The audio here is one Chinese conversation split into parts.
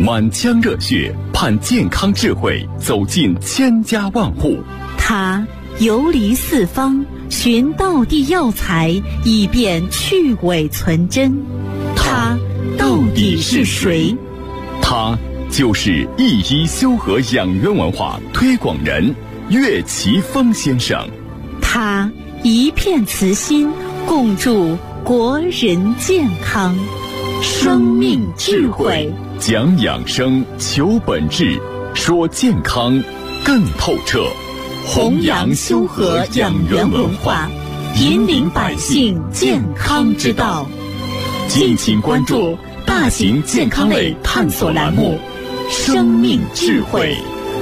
满腔热血盼健康智慧走进千家万户。 他游离四方，寻道地药材，以便去伪存真。他到底是谁？ 他就是一医修和养元文化推广人岳奇峰先生。 他一片慈心，共筑国人健康。生命智慧， 讲养生，求本质，说健康更透彻。 弘扬修和养元文化，引领百姓健康之道。敬请关注大型健康类探索栏目《生命智慧》。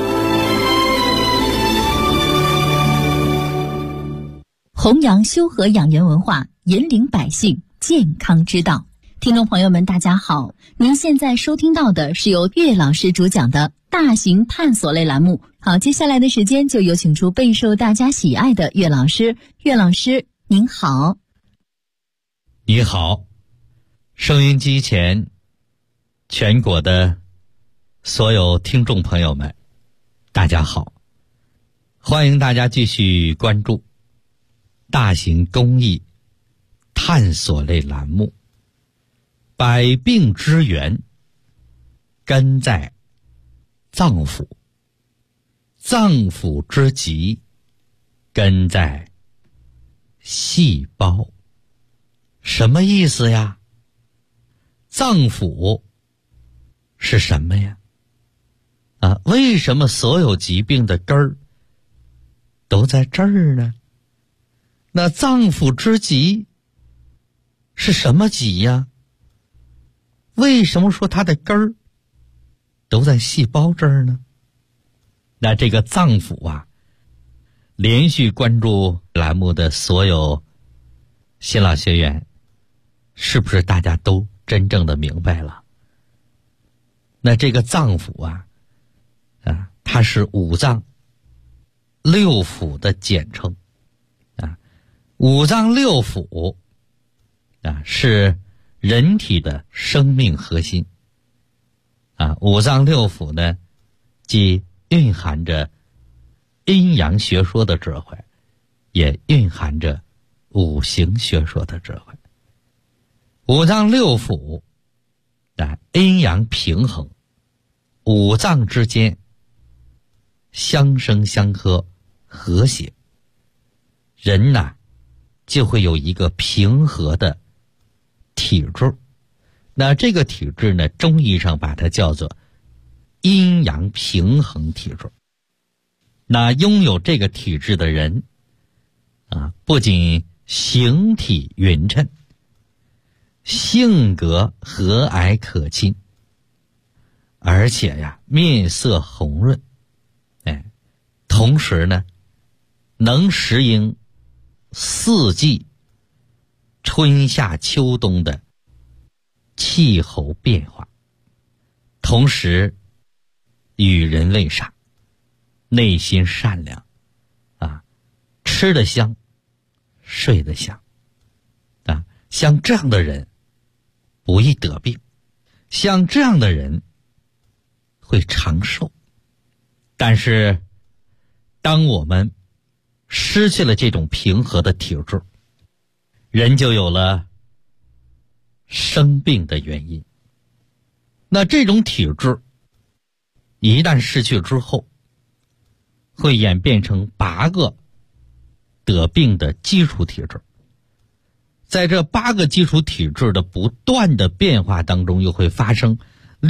弘扬修和养元文化，引领百姓健康之道。听众朋友们，大家好，您现在收听到的是由岳老师主讲的大型探索类栏目。好，接下来的时间就有请出备受大家喜爱的岳老师。岳老师您好。 你好，收音机前全国的所有听众朋友们，大家好，欢迎大家继续关注大型公益探索类栏目。百病之源根在脏腑，脏腑之疾根在细胞。什么意思呀？脏腑是什么呀？为什么所有疾病的根儿都在这儿呢？那脏腑之疾是什么疾呀？为什么说它的根儿都在细胞这儿呢？那这个脏腑啊，连续关注栏目的所有新老学员，是不是大家都真正的明白了？那这个脏腑啊，它是五脏六腑的简称啊。五脏六腑是人体的生命核心五脏六腑呢，既蕴含着阴阳学说的智慧，也蕴含着五行学说的智慧。五脏六腑阴阳平衡，五脏之间相生相克，和谐，人就会有一个平和的体质。那这个体质呢，中医上把它叫做阴阳平衡体质。那拥有这个体质的人不仅形体匀称，性格和蔼可亲，而且面色红润，同时呢能适应四季春夏秋冬的气候变化，同时与人为善，内心善良吃得香，睡得香像这样的人不易得病，像这样的人会长寿。但是当我们失去了这种平和的体质，人就有了生病的原因。那这种体质一旦失去之后，会演变成8个得病的基础体质。在这8个基础体质的不断的变化当中，又会发生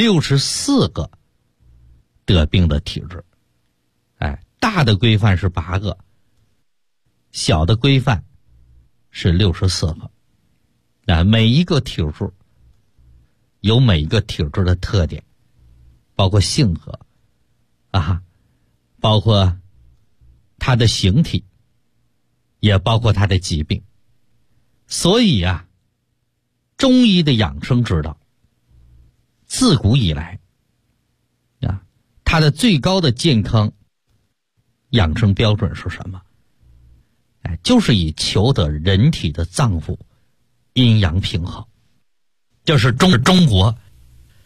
64个得病的体质。大的规范是8个，小的规范是64个。每一个体质有每一个体质的特点，包括性格包括它的形体，也包括它的疾病。所以中医的养生之道自古以来它的最高的健康养生标准是什么？就是以求得人体的脏腑阴阳平衡。这是中国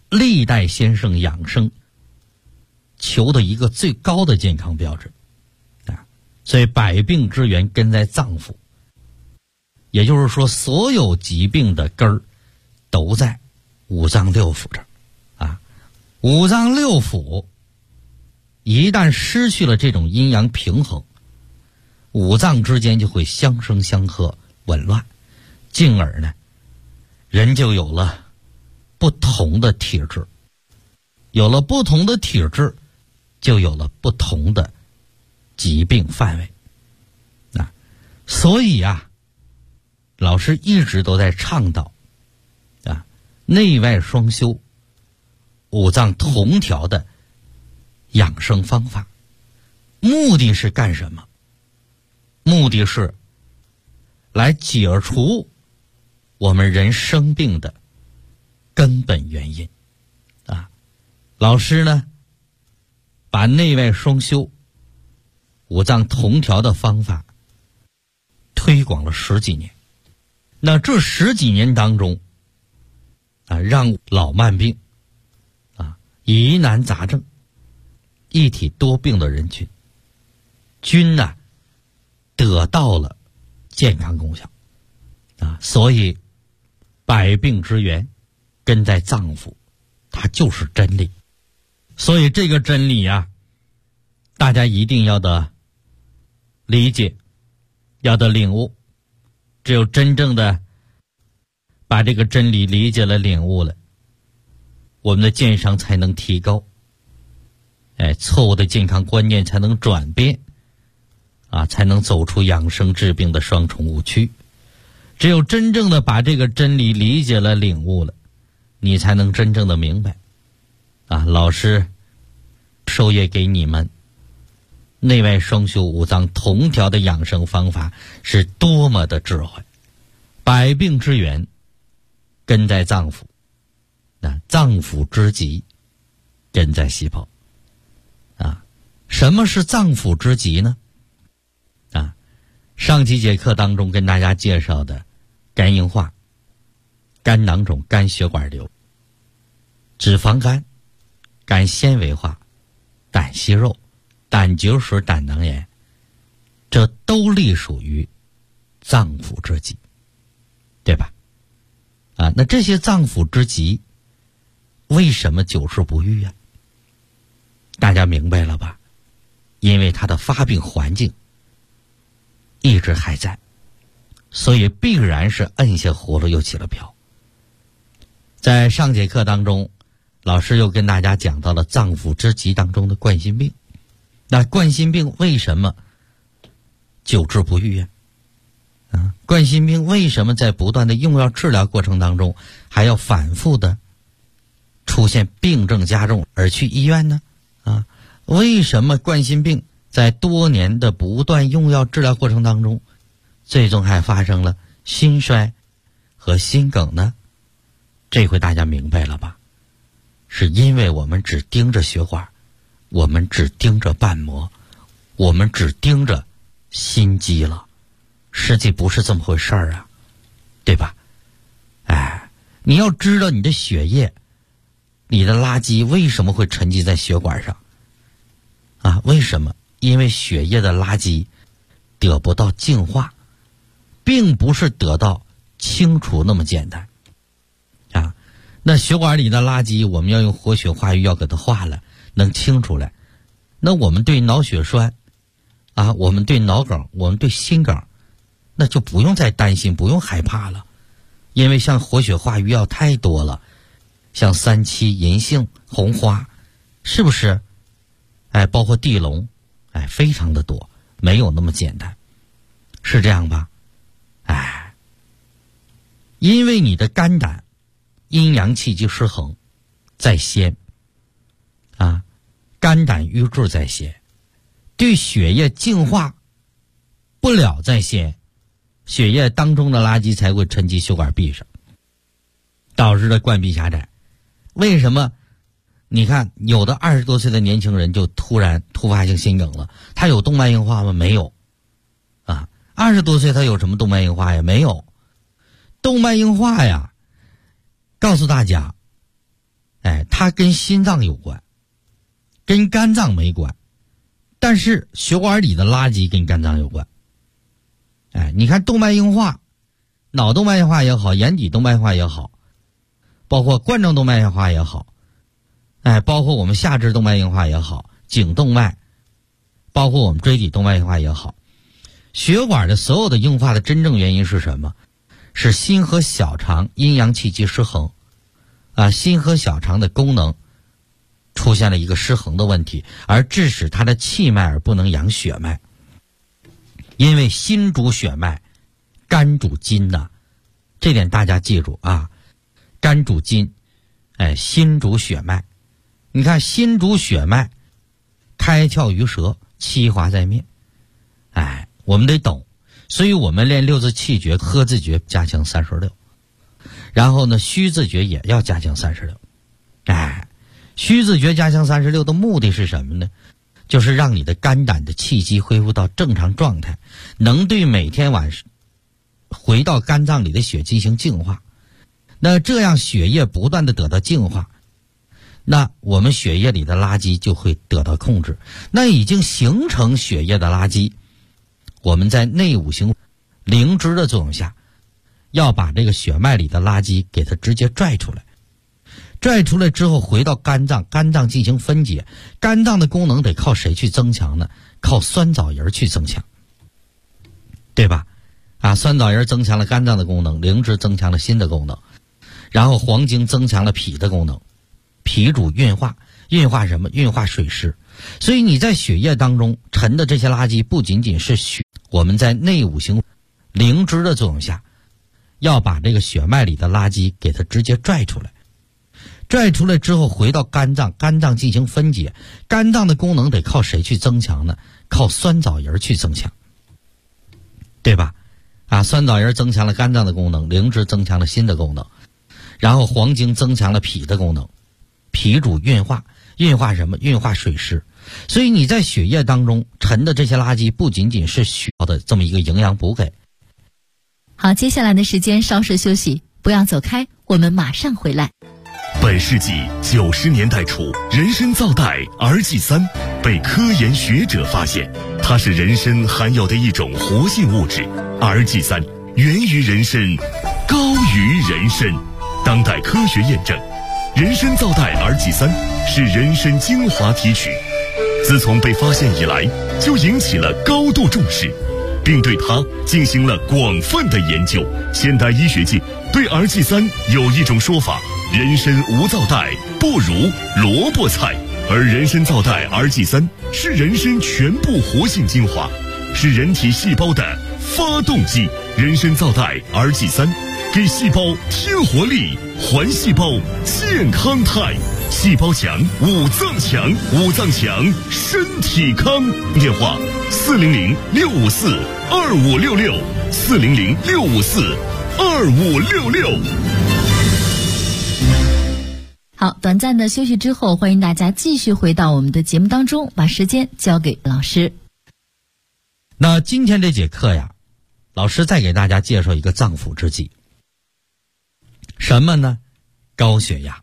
历代先生养生求的一个最高的健康标准啊。所以百病之源根在脏腑，也就是说所有疾病的根儿都在五脏六腑这儿啊。五脏六腑一旦失去了这种阴阳平衡，五脏之间就会相生相克，紊乱，进而呢人就有了不同的体质，有了不同的体质，就有了不同的疾病范围啊。所以啊，老师一直都在倡导啊内外双修、五脏同调的养生方法。目的是干什么？目的是来解除我们人生病的根本原因啊。老师呢把内外双修、五脏同调的方法推广了10几年。那这10几年当中啊，让老慢病啊、疑难杂症、一体多病的人群均呢得到了健康功效啊。所以百病之源根在脏腑，它就是真理。所以这个真理啊，大家一定要的理解，要的领悟。只有真正的把这个真理理解了、领悟了，我们的健康才能提高，错误的健康观念才能转变啊，才能走出养生治病的双重误区。只有真正的把这个真理理解了、领悟了，你才能真正的明白啊。老师授业给你们内外双修、五脏同调的养生方法是多么的智慧。百病之源根在脏腑，那脏腑之疾根在细胞啊。什么是脏腑之疾呢？啊，上几节课当中跟大家介绍的肝硬化、肝囊肿、肝血管瘤、脂肪肝、肝纤维化、胆息肉、胆结石、胆囊炎，这都隶属于脏腑之疾，对吧？啊，那这些脏腑之疾为什么久治不愈啊？大家明白了吧？因为它的发病环境一直还在，所以必然是摁下葫芦又起了瓢。在上节课当中，老师又跟大家讲到了脏腑之疾当中的冠心病。那冠心病为什么久治不愈呀？冠心病为什么在不断的用药治疗过程当中还要反复的出现病症加重而去医院呢？啊，为什么冠心病在多年的不断用药治疗过程当中，最终还发生了心衰和心梗呢？这回大家明白了吧？是因为我们只盯着血管，我们只盯着瓣膜，我们只盯着心肌了，实际不是这么回事儿啊，对吧？你要知道你的血液、你的垃圾为什么会沉积在血管上啊？为什么？因为血液的垃圾得不到净化，并不是得到清除那么简单啊。那血管里的垃圾我们要用活血化瘀药给它化了，能清出来。那我们对脑血栓啊，我们对脑梗，我们对心梗，那就不用再担心，不用害怕了。因为像活血化瘀药太多了，像三七、银杏、红花，是不是？包括地龙，非常的多，没有那么简单，是这样吧？因为你的肝胆阴阳气机失衡在先啊，肝胆瘀滞在先，对血液净化不了在先，血液当中的垃圾才会沉积血管壁上，导致了灌壁狭窄。为什么？你看有的20多岁的年轻人就突然突发性心梗了，他有动脉硬化吗？没有啊。20多岁他有什么动脉硬化呀？没有。动脉硬化呀，告诉大家它跟心脏有关，跟肝脏没关，但是血管里的垃圾跟肝脏有关。你看动脉硬化，脑动脉硬化也好，眼底动脉硬化也好，包括冠状动脉硬化也好，包括我们下肢动脉硬化也好，颈动脉，包括我们椎体动脉硬化也好，血管的所有的硬化的真正原因是什么？是心和小肠阴阳气机失衡心和小肠的功能出现了一个失衡的问题，而致使它的气脉而不能养血脉。因为心主血脉，肝主筋这点大家记住肝主筋，心主血脉。你看心主血脉，开窍于舌，气滑在面，我们得懂。所以我们练六字气诀、呵字诀加强36，然后呢虚字诀也要加强36。虚字诀加强36的目的是什么呢？就是让你的肝胆的气机恢复到正常状态，能对每天晚上回到肝脏里的血进行净化。那这样血液不断的得到净化，那我们血液里的垃圾就会得到控制。那已经形成血液的垃圾，我们在内五行灵芝的作用下，要把这个血脉里的垃圾给它直接拽出来。拽出来之后回到肝脏，肝脏进行分解。肝脏的功能得靠谁去增强呢？靠酸枣仁去增强，对吧？酸枣仁增强了肝脏的功能，灵芝增强了心的功能，然后黄精增强了脾的功能。脾主运化，运化什么？运化水湿。所以你在血液当中沉的这些垃圾不仅仅是血，我们在内五行灵芝的作用下，要把这个血脉里的垃圾给它直接拽出来。拽出来之后回到肝脏，肝脏进行分解。肝脏的功能得靠谁去增强呢？靠酸枣仁去增强，对吧？酸枣仁增强了肝脏的功能，灵芝增强了心的功能，然后黄精增强了脾的功能。脾主运化，运化什么？运化水湿。所以你在血液当中沉的这些垃圾不仅仅是需要的这么一个营养补给。 好，接下来的时间稍事休息，不要走开，我们马上回来。 本世纪90年代初，人参皂苷 RG3 被科研学者发现，它是人参含有的一种活性物质。RG3 源于人参，高于人参。当代科学验证，人参皂苷 RG3 是人参精华提取，自从被发现以来，就引起了高度重视，并对它进行了广泛的研究。现代医学界对 RG3 有一种说法：人参无皂苷，不如萝卜菜。而人参皂苷 RG3 是人参全部活性精华，是人体细胞的发动机。人参皂苷 RG3 给细胞添活力，还细胞健康态。细胞强，五脏强，五脏强，身体康。电话400-654-2566，400-654-2566。 好，短暂的休息之后，欢迎大家继续回到我们的节目当中，把时间交给老师。 那今天这节课呀，老师再给大家介绍一个脏腑之疾。什么呢？高血压。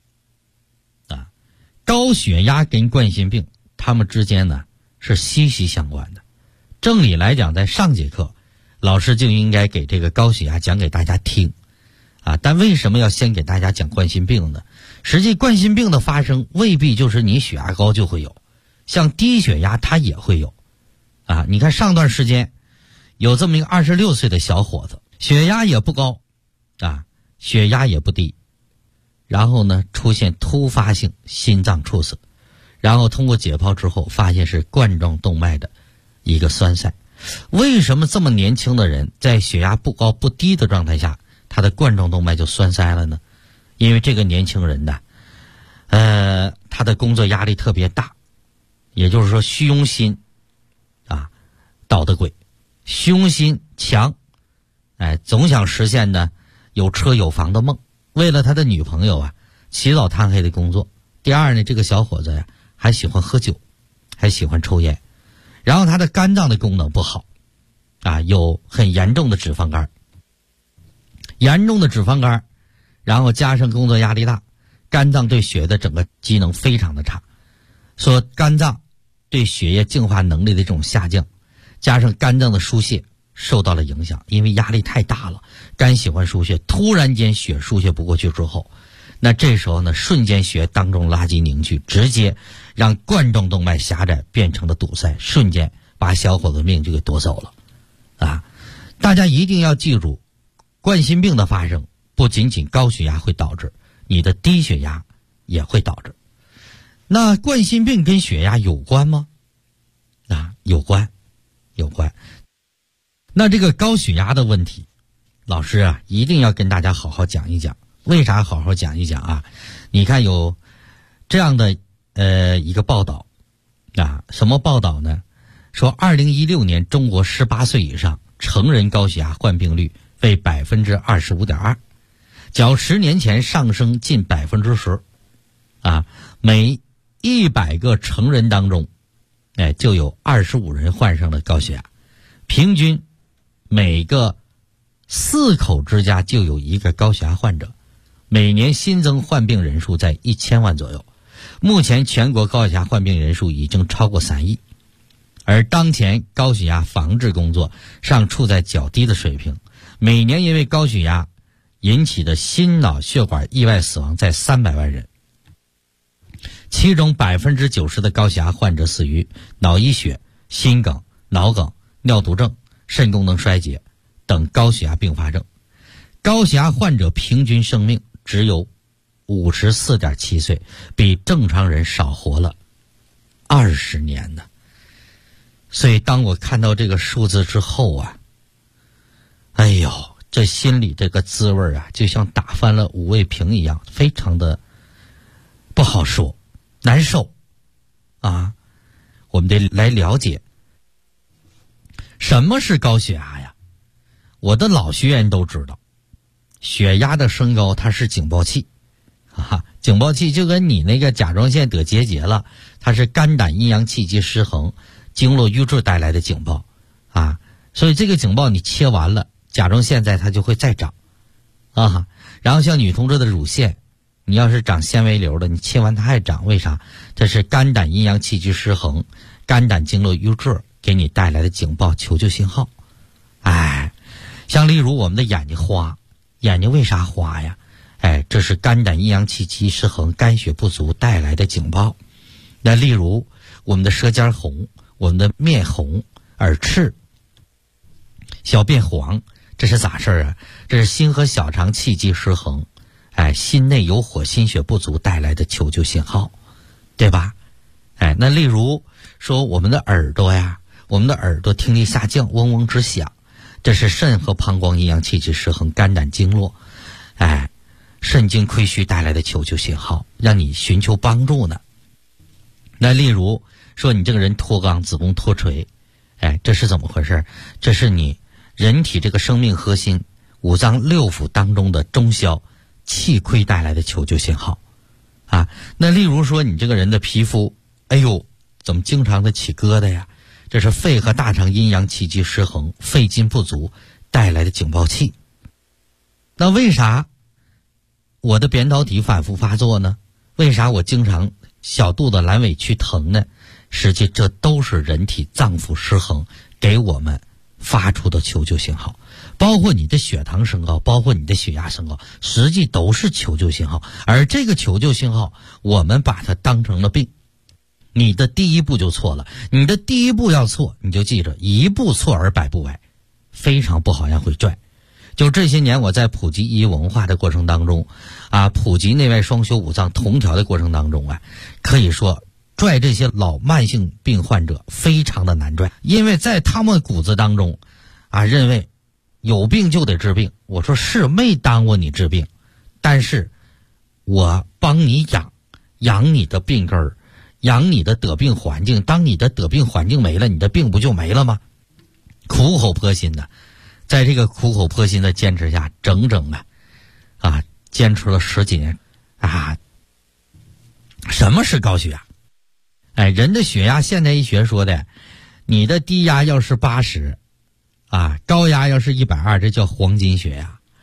高血压跟冠心病它们之间呢是息息相关的。正理来讲，在上节课老师就应该给这个高血压讲给大家听但为什么要先给大家讲冠心病呢？实际冠心病的发生未必就是你血压高就会有，像低血压它也会有你看上段时间有这么一个26岁的小伙子，血压也不高血压也不低，然后呢出现突发性心脏猝死，然后通过解剖之后发现是冠状动脉的一个栓塞。为什么这么年轻的人在血压不高不低的状态下，他的冠状动脉就栓塞了呢？因为这个年轻人呢他的工作压力特别大，也就是说虚荣心捣的鬼，虚荣心强总想实现呢有车有房的梦。为了他的女朋友起早贪黑的工作。第二呢，这个小伙子还喜欢喝酒，还喜欢抽烟，然后他的肝脏的功能不好有很严重的脂肪肝，然后加上工作压力大， 肝脏对血液的整个机能非常的差，说肝脏对血液净化能力的这种下降，加上肝脏的疏泄受到了影响，因为压力太大了，肝喜欢输血，突然间血输血不过去之后，那这时候呢，瞬间血液当中垃圾凝聚，直接让冠状动脉狭窄变成了堵塞，瞬间把小伙子命就给夺走了啊！大家一定要记住，冠心病的发生不仅仅高血压会导致，你的低血压也会导致。那冠心病跟血压有关吗？有关。那这个高血压的问题，老师啊一定要跟大家好好讲一讲。为啥好好讲一讲啊？你看有这样的一个报道啊，什么报道呢？说2016年中国18岁以上成人高血压患病率为 25.2%， 较10年前上升近 10%啊，每100个成人当中就有25人患上了高血压，平均每个4口之家就有一个高血压患者，每年新增患病人数在1000万左右。目前全国高血压患病人数已经超过3亿，而当前高血压防治工作尚处在较低的水平，每年因为高血压引起的心脑血管意外死亡在300万人，其中 90% 的高血压患者死于脑溢血、心梗、脑梗、尿毒症、肾功能衰竭等高血压并发症。高血压患者平均生命只有 54.7 岁，比正常人少活了20年呢。所以当我看到这个数字之后啊，哎呦，这心里这个滋味啊，就像打翻了五味瓶一样，非常的不好说，难受啊。我们得来了解什么是高血压呀。我的老学员都知道，血压的升高它是警报器警报器就跟你那个甲状腺得结节了，它是肝胆阴阳气机失衡、经络瘀滞带来的警报啊。所以这个警报你切完了，甲状腺它就会再长啊。然后像女同志的乳腺，你要是长纤维瘤的，你切完它还长，为啥？这是肝胆阴阳气机失衡、肝胆经络瘀滞给你带来的警报求救信号。像例如我们的眼睛花，眼睛为啥花呀？这是肝胆阴阳气机失衡、肝血不足带来的警报。那例如我们的舌尖红，我们的面红、耳赤、小便黄，这是咋事儿啊？这是心和小肠气机失衡，心内有火、心血不足带来的求救信号，对吧？那例如说我们的耳朵呀，我们的耳朵听力下降，嗡嗡直响，这是肾和膀胱阴阳气机失衡、肝胆经络肾经亏虚带来的求救信号，让你寻求帮助呢。那例如说你这个人脱肛、子宫脱垂，这是怎么回事？这是你人体这个生命核心五脏六腑当中的中消气亏带来的求救信号啊。那例如说你这个人的皮肤，怎么经常的起疙瘩呀？这是肺和大肠阴阳气机失衡、肺筋不足带来的警报器。那为啥我的扁桃体反复发作呢？为啥我经常小肚子阑尾区疼呢？实际这都是人体脏腑失衡给我们发出的求救信号，包括你的血糖升高，包括你的血压升高，实际都是求救信号。而这个求救信号我们把它当成了病，你的第一步就错了。你的第一步要错，你就记着一步错而百步歪，非常不好让会拽。就这些年我在普及医文化的过程当中普及内外双修五脏同调的过程当中可以说拽这些老慢性病患者非常的难拽，因为在他们骨子当中认为有病就得治病。我说是没耽误你治病，但是我帮你养你的病根儿，养你的得病环境。当你的得病环境没了，你的病不就没了吗？苦口婆心的，在这个苦口婆心的坚持下，整整坚持了10几年什么是高血压？人的血压现代医学说的，你的低压要是80高压要是120，这叫黄金血压。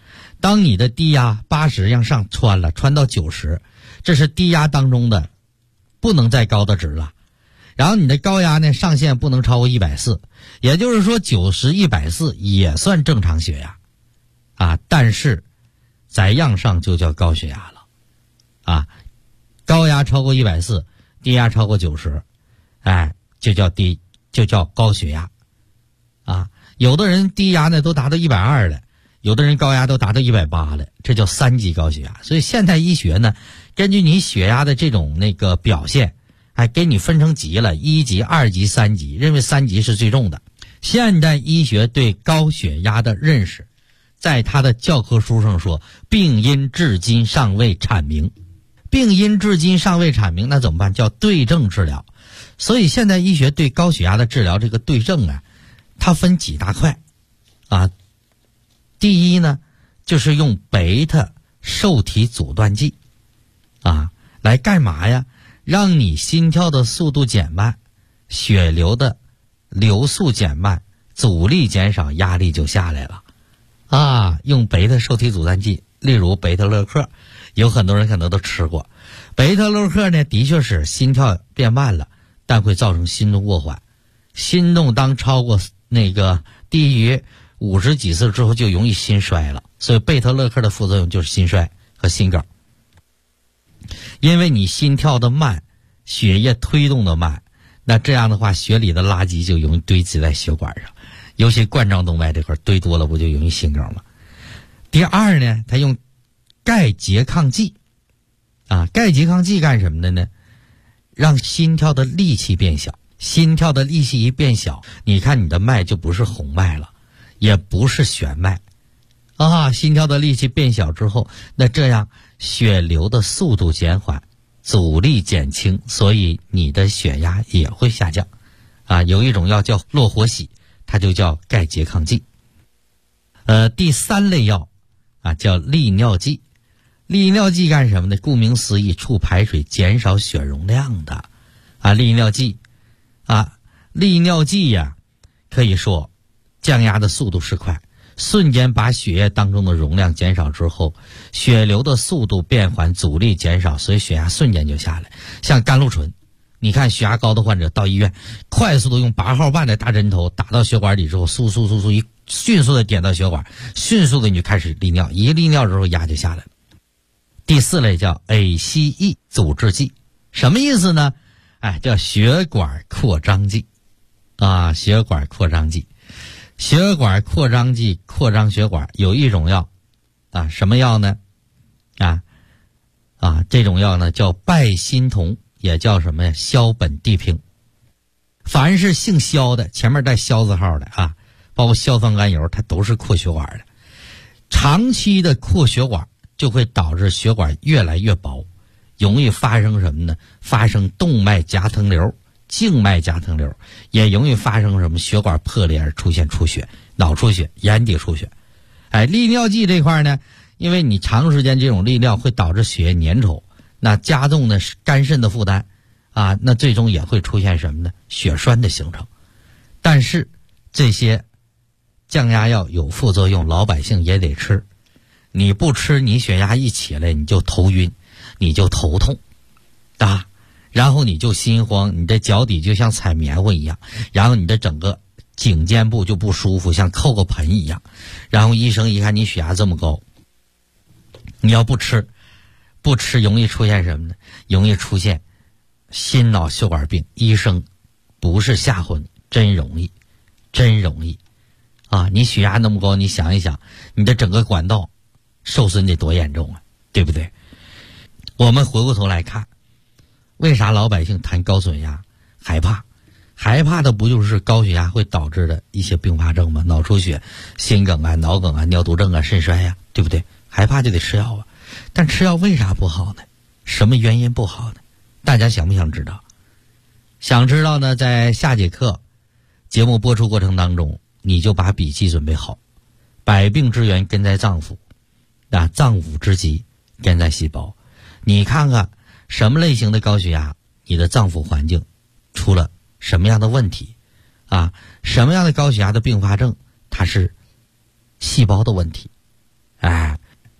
当你的低压80向上穿到90，这是低压当中的不能再高的值了。然后你的高压呢，上限不能超过140，也就是说90、140也算正常血压啊。但是再向上就叫高血压了啊。高压超过140，低压超过90，就叫高血压啊。有的人低压呢都达到120了，有的人高压都达到180了，这叫3级高血压。所以现代医学呢，根据你血压的这种表现，给你分成级了，1级、2级、3级，认为3级是最重的。现代医学对高血压的认识，在他的教科书上说，病因至今尚未阐明。病因至今尚未阐明，那怎么办？叫对症治疗。所以现代医学对高血压的治疗，这个对症啊，它分几大块啊。第一呢，就是用贝塔受体阻断剂啊，来干嘛呀？让你心跳的速度减慢，血流的流速减慢，阻力减少，压力就下来了啊。用贝塔受体阻断剂，例如贝塔乐克，有很多人可能都吃过。贝塔乐克呢，的确是心跳变慢了，但会造成心动过缓。心动当超过低于50几次之后，就容易心衰了。所以贝塔乐克的副作用就是心衰和心梗。因为你心跳的慢，血液推动的慢，那这样的话，血里的垃圾就容易堆积在血管上，尤其冠状动脉这块堆多了，不就容易心梗吗？第二呢，他用钙拮抗剂啊，钙拮抗剂干什么的呢？让心跳的力气变小。心跳的力气一变小，你看你的脉就不是红脉了，也不是弦脉啊。心跳的力气变小之后，那这样血流的速度减缓，阻力减轻，所以你的血压也会下降啊。有一种药叫洛活喜，它就叫钙拮抗剂。第三类药啊叫利尿剂。利尿剂干什么呢？顾名思义，促排水，减少血容量的啊。利尿剂啊，利尿剂呀，可以说降压的速度是快，瞬间把血液当中的容量减少之后，血流的速度变缓，阻力减少，所以血压瞬间就下来。像甘露醇，你看血压高的患者到医院，快速的用8号半的大针头打到血管里之后，迅速的点到血管，迅速的你就开始利尿，一利尿之后压就下来了。第四类叫 ACE 阻滞剂，什么意思呢？叫血管扩张剂啊，血管扩张剂。血管扩张剂扩张血管，有一种药啊，什么药呢？这种药呢叫拜心酮，也叫什么呀？硝苯地平。凡是姓硝的，前面带硝字号的啊，包括硝酸甘油，它都是扩血管的。长期的扩血管就会导致血管越来越薄，容易发生什么呢？发生动脉夹层瘤、静脉夹层瘤，也容易发生什么？血管破裂而出现出血、脑出血、眼底出血。利尿剂这块呢，因为你长时间这种利尿会导致血液粘稠，那加重呢肝肾的负担啊，那最终也会出现什么呢？血栓的形成。但是这些降压药有副作用，老百姓也得吃。你不吃，你血压一起来，你就头晕，你就头痛啊，然后你就心慌，你的脚底就像踩棉花一样，然后你的整个颈肩部就不舒服，像扣个盆一样。然后医生一看你血压这么高，你要不吃容易出现什么呢？容易出现心脑血管病。医生不是吓唬你，真容易啊！你血压那么高，你想一想，你的整个管道受损得多严重啊，对不对？我们回过头来看，为啥老百姓谈高血压害怕的不就是高血压会导致的一些并发症吗？脑出血、心梗啊、脑梗啊、尿毒症啊、肾衰啊，对不对？害怕就得吃药啊。但吃药为啥不好呢？什么原因不好呢？大家想不想知道？想知道呢，在下节课节目播出过程当中，你就把笔记准备好。百病之源根在脏腑啊，脏腑之疾根在细胞。你看看什么类型的高血压，你的脏腑环境出了什么样的问题啊？什么样的高血压的并发症，它是细胞的问题。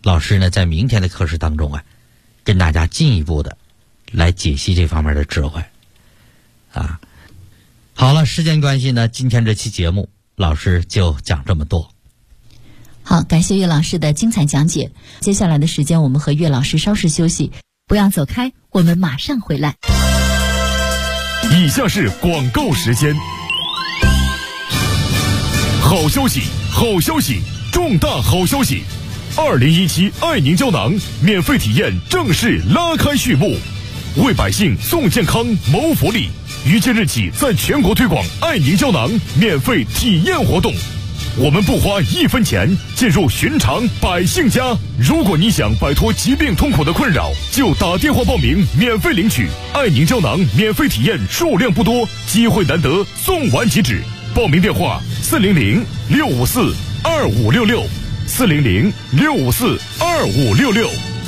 老师呢在明天的课时当中啊，跟大家进一步的来解析这方面的智慧啊。好了，时间关系呢，今天这期节目老师就讲这么多。 好，感谢岳老师的精彩讲解。接下来的时间我们和岳老师稍事休息，不要走开，我们马上回来。 以下是广告时间。好消息，好消息，重大好消息！2017爱宁胶囊免费体验正式拉开序幕，为百姓送健康谋福利。于今日起在全国推广爱宁胶囊免费体验活动，我们不花1分钱，进入寻常百姓家。如果你想摆脱疾病痛苦的困扰，就打电话报名，免费领取爱宁胶囊免费体验，数量不多，机会难得，送完即止。报名电话400-654-2566，400-654-2566。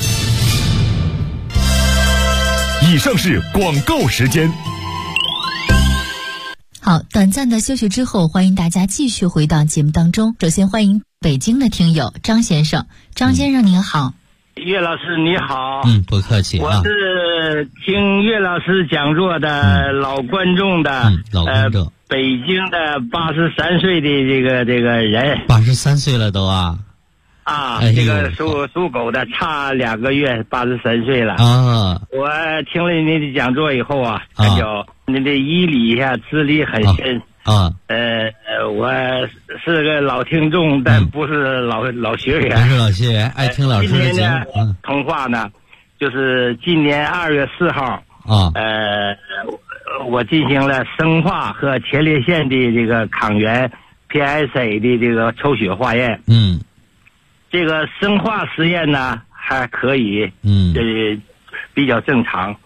以上是广告时间。 好，短暂的休息之后，欢迎大家继续回到节目当中。首先欢迎北京的听友张先生，张先生您好。 岳老师你好。 不客气啊。 我是听岳老师讲座的老观众的， 老观众。 北京的83岁的这个人。 83岁了都啊。 这个属狗的，差2个月83岁了啊。 我听了您的讲座以后啊，感觉您的医理呀资历很深啊。 我是个老听众，但不是老学员。 不是老学员，爱听老师的节目。 通话呢，就是今年2月4号啊。 我进行了生化和前列腺的这个抗原 PSA 的这个抽血化验。这个生化实验呢还可以，比较正常。